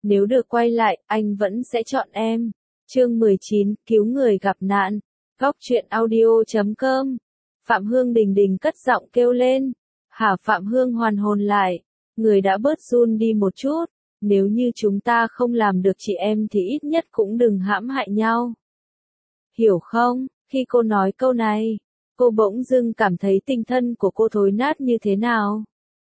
Nếu được quay lại, anh vẫn sẽ chọn em. Chương 19, cứu người gặp nạn. Góc truyện audio.com. Phạm Hương Đình Đình cất giọng kêu lên. Hả? Phạm Hương hoàn hồn lại. Người đã bớt run đi một chút. Nếu như chúng ta không làm được chị em thì ít nhất cũng đừng hãm hại nhau. Hiểu không? Khi cô nói câu này, cô bỗng dưng cảm thấy tinh thần của cô thối nát như thế nào.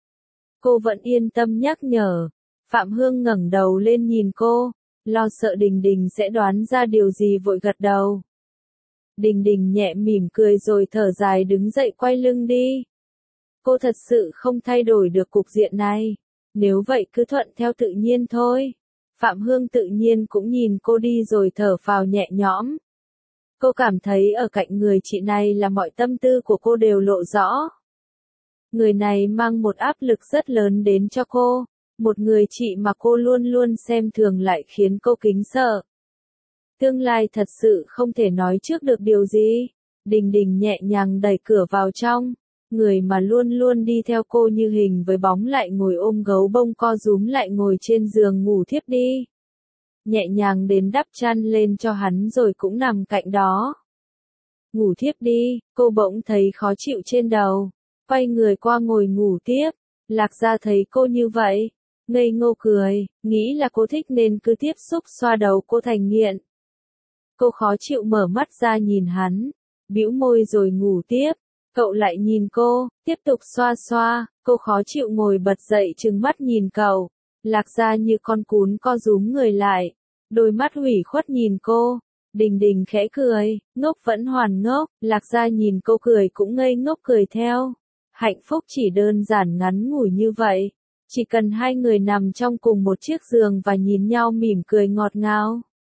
Cô vẫn yên tâm nhắc nhở. Phạm Hương ngẩng đầu lên nhìn cô, lo sợ Đình Đình sẽ đoán ra điều gì vội gật đầu. Đình Đình nhẹ mỉm cười rồi thở dài đứng dậy quay lưng đi. Cô thật sự không thay đổi được cục diện này. Nếu vậy cứ thuận theo tự nhiên thôi. Phạm Hương tự nhiên cũng nhìn cô đi rồi thở phào nhẹ nhõm. Cô cảm thấy ở cạnh người chị này là mọi tâm tư của cô đều lộ rõ. Người này mang một áp lực rất lớn đến cho cô. Một người chị mà cô luôn luôn xem thường lại khiến cô kính sợ. Tương lai thật sự không thể nói trước được điều gì. Đình Đình nhẹ nhàng đẩy cửa vào trong. Người mà luôn luôn đi theo cô như hình với bóng lại ngồi ôm gấu bông co rúm lại ngồi trên giường ngủ thiếp đi. Nhẹ nhàng đến đắp chăn lên cho hắn rồi cũng nằm cạnh đó. Ngủ thiếp đi, cô bỗng thấy khó chịu trên đầu. Quay người qua ngồi ngủ tiếp. Lạc Gia thấy cô như vậy. Ngây ngô cười, nghĩ là cô thích nên cứ tiếp xúc xoa đầu cô thành nghiện. Cô khó chịu mở mắt ra nhìn hắn, bĩu môi rồi ngủ tiếp. Cậu lại nhìn cô, tiếp tục xoa xoa, cô khó chịu ngồi bật dậy trừng mắt nhìn cậu. Lạc Gia như con cún co rúm người lại, đôi mắt hủy khuất nhìn cô. Đình Đình khẽ cười, ngốc vẫn hoàn ngốc, Lạc Gia nhìn cô cười cũng ngây ngốc cười theo. Hạnh phúc chỉ đơn giản ngắn ngủi như vậy. Chỉ cần hai người nằm trong cùng một chiếc giường và nhìn nhau mỉm cười ngọt ngào.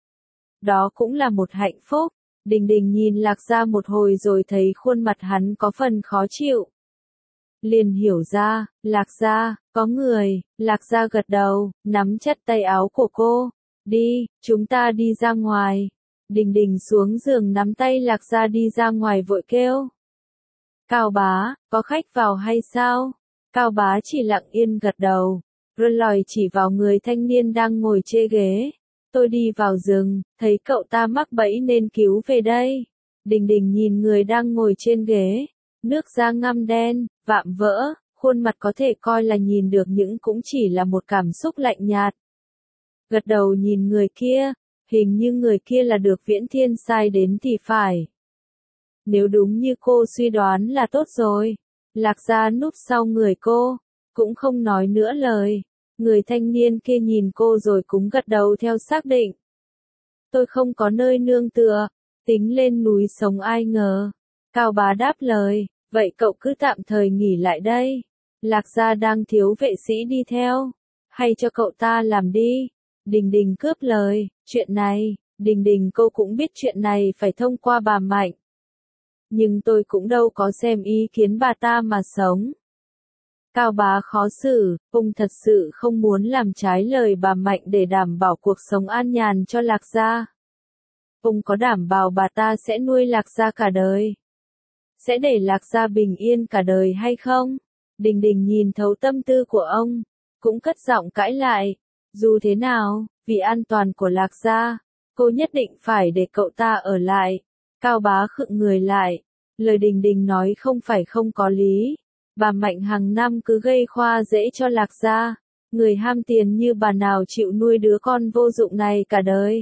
Đó cũng là một hạnh phúc. Đình Đình nhìn Lạc Gia một hồi rồi thấy khuôn mặt hắn có phần khó chịu. Liền hiểu ra, Lạc Gia, có người. Lạc Gia gật đầu, nắm chặt tay áo của cô. Đi, chúng ta đi ra ngoài. Đình Đình xuống giường nắm tay Lạc Gia đi ra ngoài vội kêu. Cao bá, có khách vào hay sao? Cao bá chỉ lặng yên gật đầu, rồi lòi chỉ vào người thanh niên đang ngồi trên ghế. Tôi đi vào rừng, thấy cậu ta mắc bẫy nên cứu về đây. Đình Đình nhìn người đang ngồi trên ghế, nước da ngăm đen, vạm vỡ, khuôn mặt có thể coi là nhìn được nhưng cũng chỉ là một cảm xúc lạnh nhạt. Gật đầu nhìn người kia, hình như người kia là được Viễn Thiên sai đến thì phải. Nếu đúng như cô suy đoán là tốt rồi. Lạc Gia núp sau người cô, cũng không nói nữa lời. Người thanh niên kia nhìn cô rồi cũng gật đầu theo xác định. Tôi không có nơi nương tựa, tính lên núi sống ai ngờ. Cao bá đáp lời, vậy cậu cứ tạm thời nghỉ lại đây. Lạc Gia đang thiếu vệ sĩ đi theo, hay cho cậu ta làm đi. Đình Đình cướp lời, chuyện này, Đình Đình cô cũng biết chuyện này phải thông qua bà Mạnh. Nhưng tôi cũng đâu có xem ý kiến bà ta mà sống. Cao bá khó xử, ông thật sự không muốn làm trái lời bà Mạnh để đảm bảo cuộc sống an nhàn cho Lạc Gia. Ông có đảm bảo bà ta sẽ nuôi Lạc Gia cả đời? Sẽ để Lạc Gia bình yên cả đời hay không? Đình Đình nhìn thấu tâm tư của ông, cũng cất giọng cãi lại. Dù thế nào, vì an toàn của Lạc Gia, cô nhất định phải để cậu ta ở lại. Cao bá khựng người lại. Lời Đình Đình nói không phải không có lý. Bà Mạnh hàng năm cứ gây khoa dễ cho Lạc Gia. Người ham tiền như bà nào chịu nuôi đứa con vô dụng này cả đời.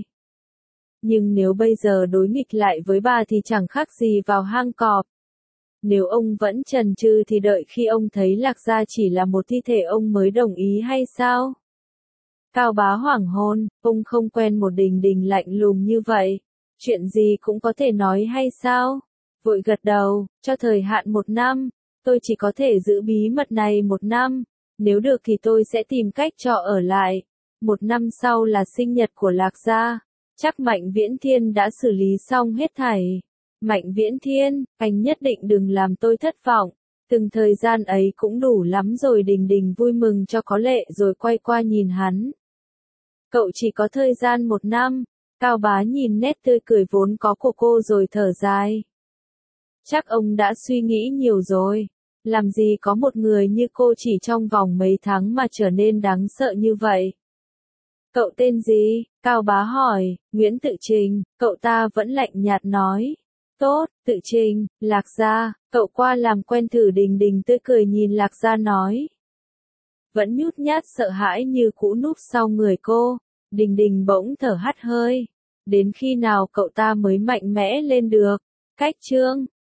Nhưng nếu bây giờ đối nghịch lại với bà thì chẳng khác gì vào hang cọp. Nếu ông vẫn chần chừ thì đợi khi ông thấy Lạc Gia chỉ là một thi thể ông mới đồng ý hay sao? Cao bá hoảng hồn, ông không quen một Đình Đình lạnh lùng như vậy. Chuyện gì cũng có thể nói hay sao? Vội gật đầu, cho thời hạn 1 năm, tôi chỉ có thể giữ bí mật này 1 năm, nếu được thì tôi sẽ tìm cách cho ở lại. 1 năm sau là sinh nhật của Lạc Gia, chắc Mạnh Viễn Thiên đã xử lý xong hết thảy. Mạnh Viễn Thiên, anh nhất định đừng làm tôi thất vọng, từng thời gian ấy cũng đủ lắm rồi. Đình Đình vui mừng cho có lệ rồi quay qua nhìn hắn. Cậu chỉ có thời gian 1 năm, Cao bá nhìn nét tươi cười vốn có của cô rồi thở dài. Chắc ông đã suy nghĩ nhiều rồi. Làm gì có một người như cô chỉ trong vòng mấy tháng mà trở nên đáng sợ như vậy. Cậu tên gì? Cao Bá hỏi. Nguyễn Tự Trình, cậu ta vẫn lạnh nhạt nói. Tốt, Tự Trình, Lạc Gia, cậu qua làm quen thử. Đình Đình tươi cười nhìn Lạc Gia nói. Vẫn nhút nhát sợ hãi như cũ núp sau người cô. Đình Đình bỗng thở hắt hơi. Đến khi nào cậu ta mới mạnh mẽ lên được? Cách chương